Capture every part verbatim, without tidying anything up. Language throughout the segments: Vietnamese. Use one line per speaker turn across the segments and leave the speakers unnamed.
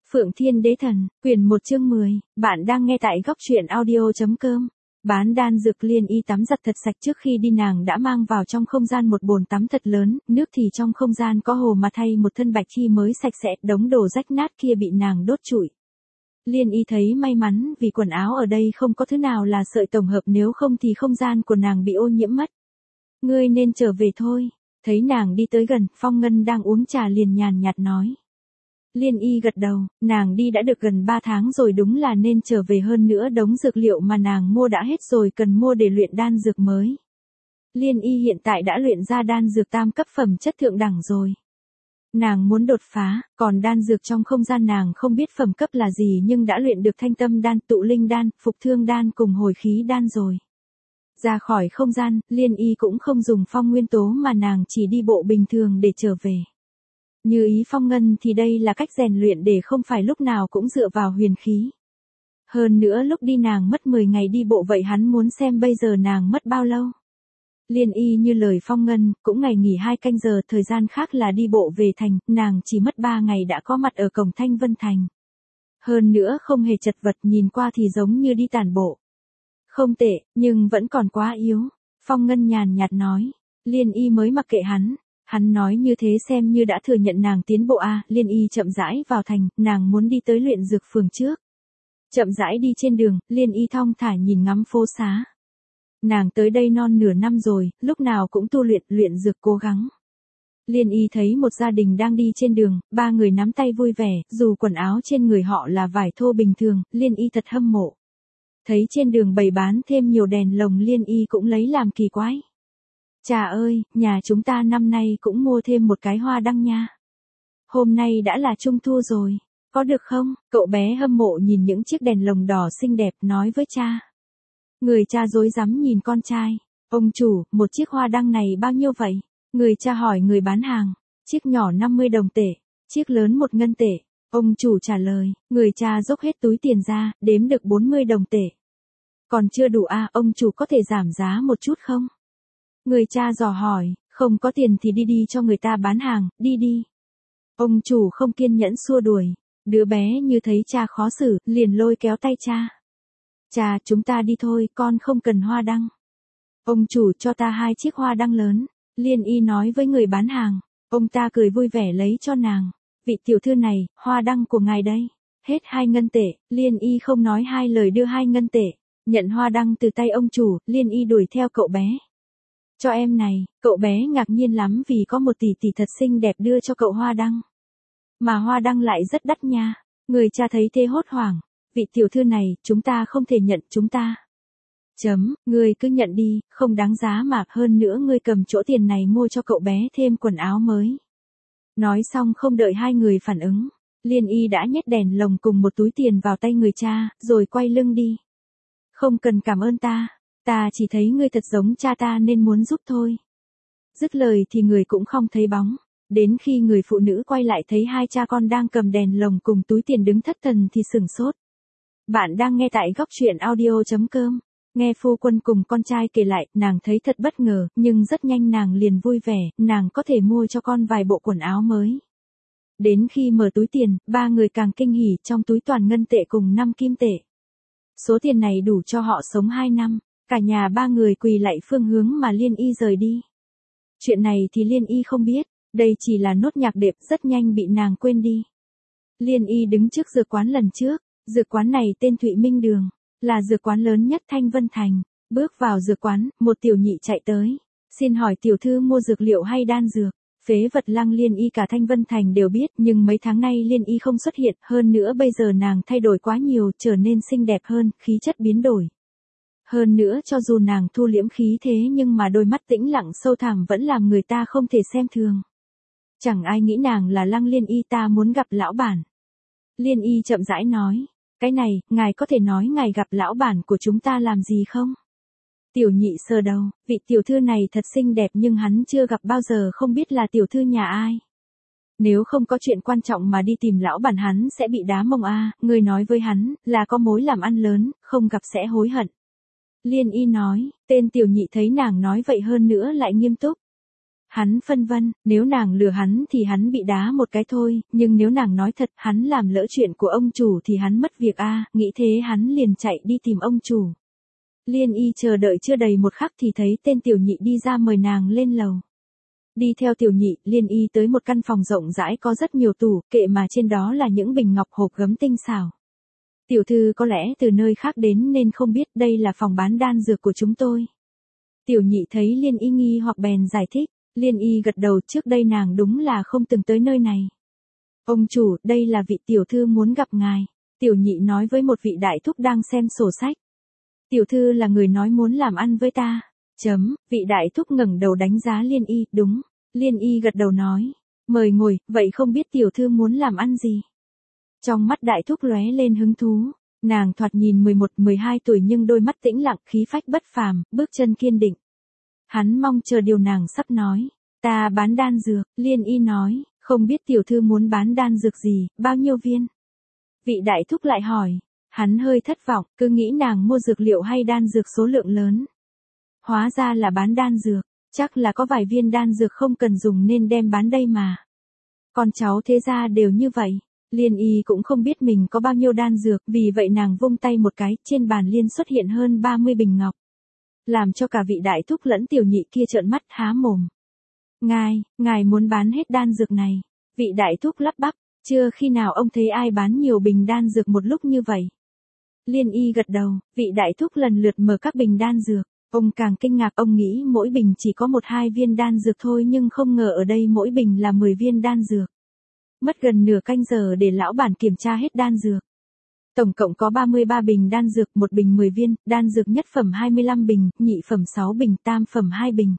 Phượng Thiên Đế Thần, quyển một chương mười, bạn đang nghe tại góc truyện audio.com. Bán đan dược Liên Y tắm giặt thật sạch trước khi đi, nàng đã mang vào trong không gian một bồn tắm thật lớn, nước thì trong không gian có hồ mà thay một thân bạch chi mới sạch sẽ, đống đồ rách nát kia bị nàng đốt trụi. Liên Y thấy may mắn vì quần áo ở đây không có thứ nào là sợi tổng hợp, nếu không thì không gian của nàng bị ô nhiễm mất. Ngươi nên trở về thôi. Thấy nàng đi tới gần, Phong Ngân đang uống trà liền nhàn nhạt nói. Liên Y gật đầu, nàng đi đã được gần ba tháng rồi, đúng là nên trở về, hơn nữa đống dược liệu mà nàng mua đã hết rồi, cần mua để luyện đan dược mới. Liên Y hiện tại đã luyện ra đan dược tam cấp phẩm chất thượng đẳng rồi. Nàng muốn đột phá, còn đan dược trong không gian nàng không biết phẩm cấp là gì nhưng đã luyện được thanh tâm đan, tụ linh đan, phục thương đan cùng hồi khí đan rồi. Ra khỏi không gian, Liên Y cũng không dùng phong nguyên tố mà nàng chỉ đi bộ bình thường để trở về. Như ý Phong Ngân thì đây là cách rèn luyện để không phải lúc nào cũng dựa vào huyền khí. Hơn nữa lúc đi nàng mất mười ngày đi bộ, vậy hắn muốn xem bây giờ nàng mất bao lâu. Liên Y như lời Phong Ngân, cũng ngày nghỉ hai canh giờ, thời gian khác là đi bộ về thành, nàng chỉ mất ba ngày đã có mặt ở cổng Thanh Vân Thành. Hơn nữa không hề chật vật, nhìn qua thì giống như đi tản bộ. Không tệ, nhưng vẫn còn quá yếu. Phong Ngân nhàn nhạt nói. Liên Y mới mặc kệ hắn. Hắn nói như thế xem như đã thừa nhận nàng tiến bộ a. À, Liên Y chậm rãi vào thành, nàng muốn đi tới luyện dược phường trước. Chậm rãi đi trên đường, Liên Y thong thả nhìn ngắm phố xá. Nàng tới đây non nửa năm rồi, lúc nào cũng tu luyện, luyện dược cố gắng. Liên Y thấy một gia đình đang đi trên đường, ba người nắm tay vui vẻ, dù quần áo trên người họ là vải thô bình thường, Liên Y thật hâm mộ. Thấy trên đường bày bán thêm nhiều đèn lồng, Liên Y cũng lấy làm kỳ quái. Chà ơi, nhà chúng ta năm nay cũng mua thêm một cái hoa đăng nha. Hôm nay đã là trung thu rồi, có được không? Cậu bé hâm mộ nhìn những chiếc đèn lồng đỏ xinh đẹp, nói với cha. Người cha rối rắm nhìn con trai. Ông chủ, một chiếc hoa đăng này bao nhiêu vậy? Người cha hỏi người bán hàng. Chiếc nhỏ năm mươi đồng tệ, chiếc lớn một ngân tệ. Ông chủ trả lời, người cha dốc hết túi tiền ra, đếm được bốn mươi đồng tệ. Còn chưa đủ à, ông chủ có thể giảm giá một chút không? Người cha dò hỏi, không có tiền thì đi đi cho người ta bán hàng, đi đi. Ông chủ không kiên nhẫn xua đuổi. Đứa bé như thấy cha khó xử, liền lôi kéo tay cha. Cha, chúng ta đi thôi, con không cần hoa đăng. Ông chủ cho ta hai chiếc hoa đăng lớn. Liên Y nói với người bán hàng. Ông ta cười vui vẻ lấy cho nàng. Vị tiểu thư này, hoa đăng của ngài đây. Hết hai ngân tệ, Liên Y không nói hai lời đưa hai ngân tệ. Nhận hoa đăng từ tay ông chủ, Liên Y đuổi theo cậu bé. Cho em này, cậu bé ngạc nhiên lắm vì có một tỷ tỷ thật xinh đẹp đưa cho cậu hoa đăng. Mà hoa đăng lại rất đắt nha. Người cha thấy thế hốt hoảng. Vị tiểu thư này, chúng ta không thể nhận, chúng ta. Chấm, ngươi cứ nhận đi, không đáng giá mà, hơn nữa ngươi cầm chỗ tiền này mua cho cậu bé thêm quần áo mới. Nói xong không đợi hai người phản ứng, Liên Y đã nhét đèn lồng cùng một túi tiền vào tay người cha, rồi quay lưng đi. Không cần cảm ơn ta. Ta chỉ thấy ngươi thật giống cha ta nên muốn giúp thôi. Dứt lời thì người cũng không thấy bóng. Đến khi người phụ nữ quay lại thấy hai cha con đang cầm đèn lồng cùng túi tiền đứng thất thần thì sửng sốt. Bạn đang nghe tại góc truyện audio.com. Nghe phu quân cùng con trai kể lại, nàng thấy thật bất ngờ, nhưng rất nhanh nàng liền vui vẻ, nàng có thể mua cho con vài bộ quần áo mới. Đến khi mở túi tiền, ba người càng kinh hỉ, trong túi toàn ngân tệ cùng năm kim tệ. Số tiền này đủ cho họ sống hai năm. Cả nhà ba người quỳ lạy phương hướng mà Liên Y rời đi. Chuyện này thì Liên Y không biết, đây chỉ là nốt nhạc đệm, rất nhanh bị nàng quên đi. Liên Y đứng trước dược quán lần trước, dược quán này tên Thụy Minh Đường, là dược quán lớn nhất Thanh Vân Thành. Bước vào dược quán, một tiểu nhị chạy tới. Xin hỏi tiểu thư mua dược liệu hay đan dược? Phế vật Lăng Liên Y cả Thanh Vân Thành đều biết, nhưng mấy tháng nay Liên Y không xuất hiện, hơn nữa bây giờ nàng thay đổi quá nhiều, trở nên xinh đẹp hơn, khí chất biến đổi. Hơn nữa cho dù nàng thu liễm khí thế nhưng mà đôi mắt tĩnh lặng sâu thẳm vẫn làm người ta không thể xem thường. Chẳng ai nghĩ nàng là Lăng Liên Y, ta muốn gặp lão bản. Liên Y chậm rãi nói, cái này, ngài có thể nói ngài gặp lão bản của chúng ta làm gì không? Tiểu nhị sờ đầu, vị tiểu thư này thật xinh đẹp nhưng hắn chưa gặp bao giờ, không biết là tiểu thư nhà ai. Nếu không có chuyện quan trọng mà đi tìm lão bản hắn sẽ bị đá mông a, à, người nói với hắn, là có mối làm ăn lớn, không gặp sẽ hối hận. Liên Y nói, tên tiểu nhị thấy nàng nói vậy hơn nữa lại nghiêm túc. Hắn phân vân, nếu nàng lừa hắn thì hắn bị đá một cái thôi, nhưng nếu nàng nói thật, hắn làm lỡ chuyện của ông chủ thì hắn mất việc a, nghĩ thế hắn liền chạy đi tìm ông chủ. Liên Y chờ đợi chưa đầy một khắc thì thấy tên tiểu nhị đi ra mời nàng lên lầu. Đi theo tiểu nhị, Liên Y tới một căn phòng rộng rãi có rất nhiều tủ, kệ mà trên đó là những bình ngọc hộp gấm tinh xảo. Tiểu thư có lẽ từ nơi khác đến nên không biết đây là phòng bán đan dược của chúng tôi. Tiểu nhị thấy Liên Y nghi hoặc bèn giải thích. Liên Y gật đầu, trước đây nàng đúng là không từng tới nơi này. Ông chủ, đây là vị tiểu thư muốn gặp ngài. Tiểu nhị nói với một vị đại thúc đang xem sổ sách. Tiểu thư là người nói muốn làm ăn với ta. Chấm, vị đại thúc ngẩng đầu đánh giá Liên Y, đúng. Liên Y gật đầu nói. Mời ngồi, vậy không biết tiểu thư muốn làm ăn gì? Trong mắt đại thúc lóe lên hứng thú. Nàng thoạt nhìn mười một mười hai tuổi nhưng đôi mắt tĩnh lặng, khí phách bất phàm, bước chân kiên định. Hắn mong chờ điều nàng sắp nói. Ta bán đan dược, Liên Y nói, không biết tiểu thư muốn bán đan dược gì, bao nhiêu viên? Vị đại thúc lại hỏi. Hắn hơi thất vọng, cứ nghĩ nàng mua dược liệu hay đan dược số lượng lớn. Hóa ra là bán đan dược, chắc là có vài viên đan dược không cần dùng nên đem bán đây mà. Con cháu thế gia đều như vậy. Liên Y cũng không biết mình có bao nhiêu đan dược, vì vậy nàng vung tay một cái, trên bàn liên xuất hiện hơn ba mươi bình ngọc. Làm cho cả vị đại thúc lẫn tiểu nhị kia trợn mắt há mồm. Ngài, ngài muốn bán hết đan dược này. Vị đại thúc lắp bắp, chưa khi nào ông thấy ai bán nhiều bình đan dược một lúc như vậy. Liên Y gật đầu, vị đại thúc lần lượt mở các bình đan dược. Ông càng kinh ngạc, ông nghĩ mỗi bình chỉ có một hai viên đan dược thôi nhưng không ngờ ở đây mỗi bình là mười viên đan dược. Mất gần nửa canh giờ để lão bản kiểm tra hết đan dược. Tổng cộng có ba mươi ba bình đan dược, một bình mười viên, đan dược nhất phẩm hai mươi lăm bình, nhị phẩm sáu bình, tam phẩm hai bình.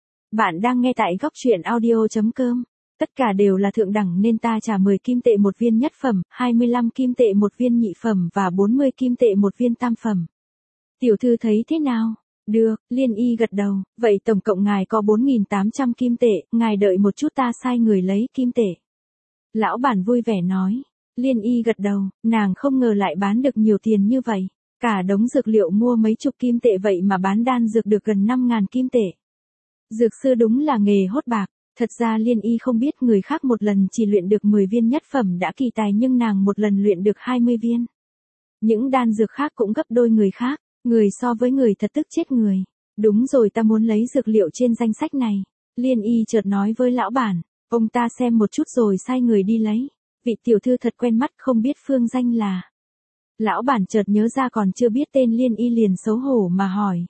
Bạn đang nghe tại góc truyện audio chấm com. Tất cả đều là thượng đẳng nên ta trả mười kim tệ một viên nhất phẩm, hai mươi lăm kim tệ một viên nhị phẩm và bốn mươi kim tệ một viên tam phẩm. Tiểu thư thấy thế nào? Được, Liên Y gật đầu, vậy tổng cộng ngài có bốn nghìn tám trăm kim tệ, ngài đợi một chút ta sai người lấy kim tệ. Lão bản vui vẻ nói. Liên Y gật đầu, nàng không ngờ lại bán được nhiều tiền như vậy. Cả đống dược liệu mua mấy chục kim tệ vậy mà bán đan dược được gần năm ngàn kim tệ. Dược sư đúng là nghề hốt bạc. Thật ra Liên Y không biết người khác một lần chỉ luyện được mười viên nhất phẩm đã kỳ tài nhưng nàng một lần luyện được hai mươi viên. Những đan dược khác cũng gấp đôi người khác. Người so với người thật tức chết người. Đúng rồi, ta muốn lấy dược liệu trên danh sách này. Liên Y chợt nói với lão bản. Ông ta xem một chút rồi sai người đi lấy. Vị tiểu thư thật quen mắt, không biết phương danh là. Lão bản chợt nhớ ra còn chưa biết tên Liên Y liền xấu hổ mà hỏi.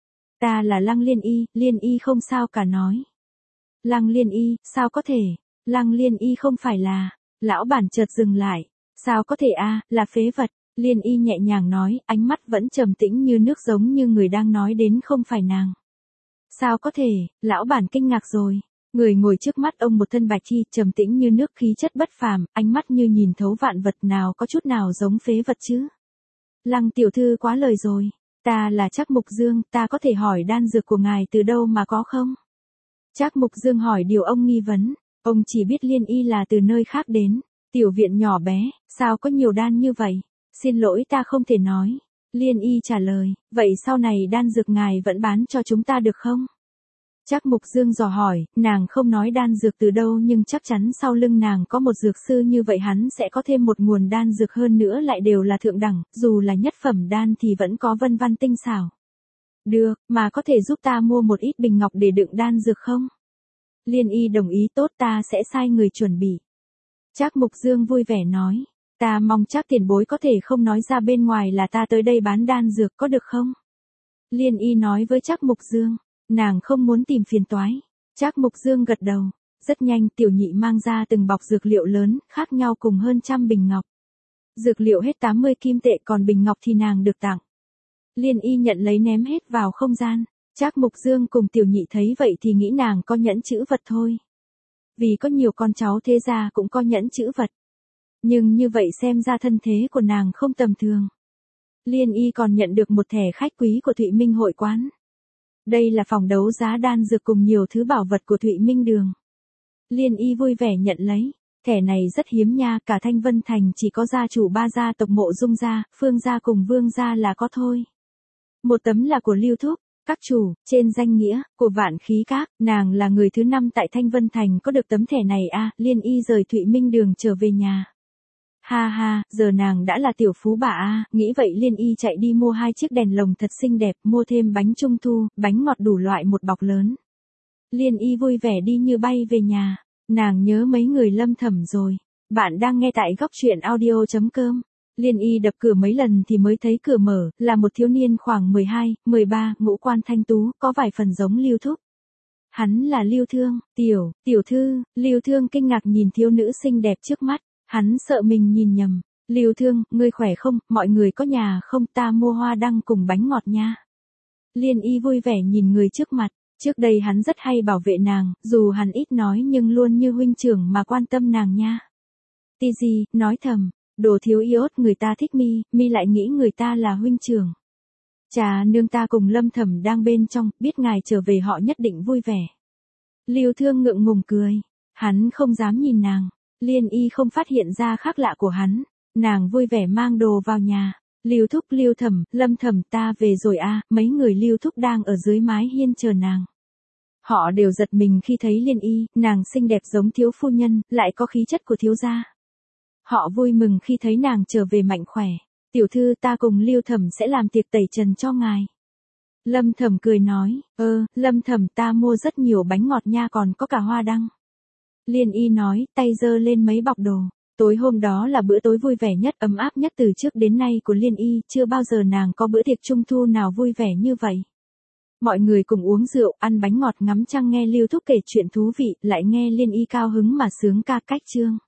Ta là Lăng Liên Y. Liên Y không sao cả nói. Lăng Liên Y, sao có thể? Lăng Liên Y không phải là. Lão bản chợt dừng lại. Sao có thể a, là phế vật. Liên Y nhẹ nhàng nói, ánh mắt vẫn trầm tĩnh như nước giống như người đang nói đến không phải nàng. Sao có thể? Lão bản kinh ngạc rồi. Người ngồi trước mắt ông một thân bạch y, trầm tĩnh như nước, khí chất bất phàm, ánh mắt như nhìn thấu vạn vật, nào có chút nào giống phế vật chứ. Lăng tiểu thư quá lời rồi. Ta là Trác Mục Dương, ta có thể hỏi đan dược của ngài từ đâu mà có không? Trác Mục Dương hỏi điều ông nghi vấn. Ông chỉ biết Liên Y là từ nơi khác đến. Tiểu viện nhỏ bé, sao có nhiều đan như vậy? Xin lỗi, ta không thể nói. Liên Y trả lời, vậy sau này đan dược ngài vẫn bán cho chúng ta được không? Trác Mục Dương dò hỏi, nàng không nói đan dược từ đâu nhưng chắc chắn sau lưng nàng có một dược sư như vậy hắn sẽ có thêm một nguồn đan dược, hơn nữa lại đều là thượng đẳng, dù là nhất phẩm đan thì vẫn có vân văn tinh xảo. Được, mà có thể giúp ta mua một ít bình ngọc để đựng đan dược không? Liên Y đồng ý, tốt, ta sẽ sai người chuẩn bị. Trác Mục Dương vui vẻ nói, ta mong Trác tiền bối có thể không nói ra bên ngoài là ta tới đây bán đan dược, có được không? Liên Y nói với Trác Mục Dương. Nàng không muốn tìm phiền toái. Trác Mục Dương gật đầu. Rất nhanh tiểu nhị mang ra từng bọc dược liệu lớn, khác nhau cùng hơn trăm bình ngọc. Dược liệu hết tám mươi kim tệ, còn bình ngọc thì nàng được tặng. Liên Y nhận lấy ném hết vào không gian. Trác Mục Dương cùng tiểu nhị thấy vậy thì nghĩ nàng có nhẫn chữ vật thôi. Vì có nhiều con cháu thế gia cũng có nhẫn chữ vật. Nhưng như vậy xem ra thân thế của nàng không tầm thường. Liên Y còn nhận được một thẻ khách quý của Thụy Minh hội quán. Đây là phòng đấu giá đan dược cùng nhiều thứ bảo vật của Thụy Minh Đường. Liên Y vui vẻ nhận lấy. Thẻ này rất hiếm nha, cả Thanh Vân Thành chỉ có gia chủ ba gia tộc Mộ Dung gia, Phương gia cùng Vương gia là có thôi. Một tấm là của Lưu Thúc, Các chủ, trên danh nghĩa của Vạn Khí Các, nàng là người thứ năm tại Thanh Vân Thành có được tấm thẻ này a. Liên Y rời Thụy Minh Đường trở về nhà. Ha ha, giờ nàng đã là tiểu phú bà a. Nghĩ vậy Liên Y chạy đi mua hai chiếc đèn lồng thật xinh đẹp, mua thêm bánh trung thu, bánh ngọt đủ loại một bọc lớn. Liên Y vui vẻ đi như bay về nhà. Nàng nhớ mấy người Lâm Thẩm rồi. Bạn đang nghe tại góc truyện audio chấm com. Liên Y đập cửa mấy lần thì mới thấy cửa mở, là một thiếu niên khoảng mười hai, mười ba, ngũ quan thanh tú, có vài phần giống Lưu Thúc. Hắn là Lưu Thương, tiểu, tiểu thư. Lưu Thương kinh ngạc nhìn thiếu nữ xinh đẹp trước mắt, hắn sợ mình nhìn nhầm. Lưu Thương, ngươi khỏe không, mọi người có nhà không, ta mua hoa đăng cùng bánh ngọt nha. Liên Y vui vẻ nhìn người trước mặt, trước đây hắn rất hay bảo vệ nàng, dù hắn ít nói nhưng luôn như huynh trưởng mà quan tâm nàng nha. Tì gì, nói thầm. Đồ thiếu iốt người ta thích mi, mi lại nghĩ người ta là huynh trưởng. Chà, nương ta cùng Lâm Thẩm đang bên trong, biết ngài trở về họ nhất định vui vẻ. Lưu Thương ngượng ngùng cười, hắn không dám nhìn nàng. Liên Y không phát hiện ra khác lạ của hắn, nàng vui vẻ mang đồ vào nhà. Lưu Thúc, Lưu Thẩm, Lâm Thẩm ta về rồi a. Mấy người Lưu Thúc đang ở dưới mái hiên chờ nàng. Họ đều giật mình khi thấy Liên Y, nàng xinh đẹp giống thiếu phu nhân, lại có khí chất của thiếu gia. Họ vui mừng khi thấy nàng trở về mạnh khỏe. Tiểu thư, ta cùng Lưu Thẩm sẽ làm tiệc tẩy trần cho ngài. Lâm Thẩm cười nói, ơ, Lâm Thẩm ta mua rất nhiều bánh ngọt nha, còn có cả hoa đăng. Liên Y nói, tay giơ lên mấy bọc đồ. Tối hôm đó là bữa tối vui vẻ nhất, ấm áp nhất từ trước đến nay của Liên Y, chưa bao giờ nàng có bữa tiệc trung thu nào vui vẻ như vậy. Mọi người cùng uống rượu, ăn bánh ngọt, ngắm trăng, nghe Lưu Thúc kể chuyện thú vị, lại nghe Liên Y cao hứng mà sướng ca cách chương.